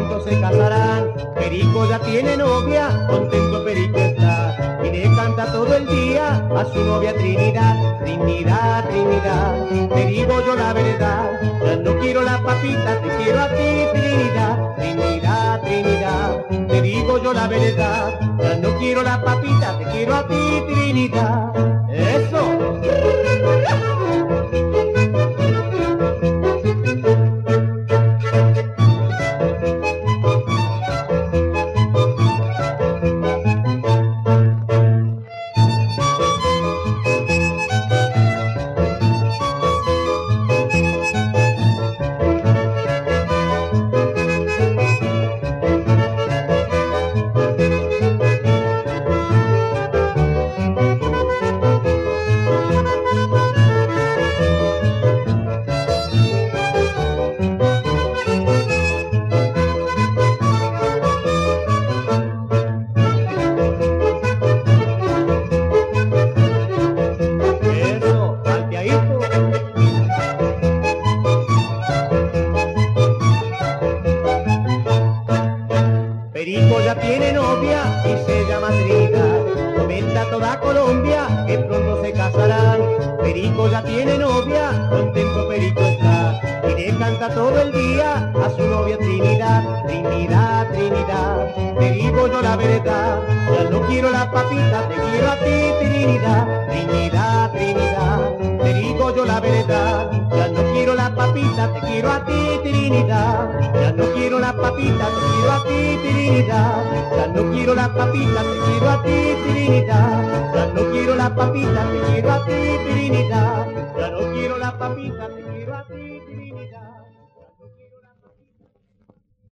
pronto se casarán. Perico ya tiene novia, contento Perico está, y le canta todo el día a su novia Trinidad. Trinidad, Trinidad, te digo yo la verdad, ya no quiero la papita, te quiero a ti, Trinidad. Trinidad, Trinidad, te digo yo la verdad, ya no quiero la papita, te quiero a ti, Trinidad. ¡Eso! Perico ya tiene novia y se llama Trinidad, comenta toda Colombia que pronto se casarán. Perico ya tiene novia, contento Perico está, y le canta todo el día a su novia Trinidad. Trinidad, Trinidad, te digo yo la verdad, ya no quiero la papita, te quiero a ti, Trinidad. Trinidad, Trinidad, te digo yo la verdad, ya no quiero la papita, te quiero a ti, Trinidad. Ya no quiero la papita, te quiero a ti, Trinidad. Ya no quiero la papita, te quiero a ti, Trinidad. Ya no quiero la papita, te quiero a ti, Trinidad. Ya no quiero la papita, te quiero a ti.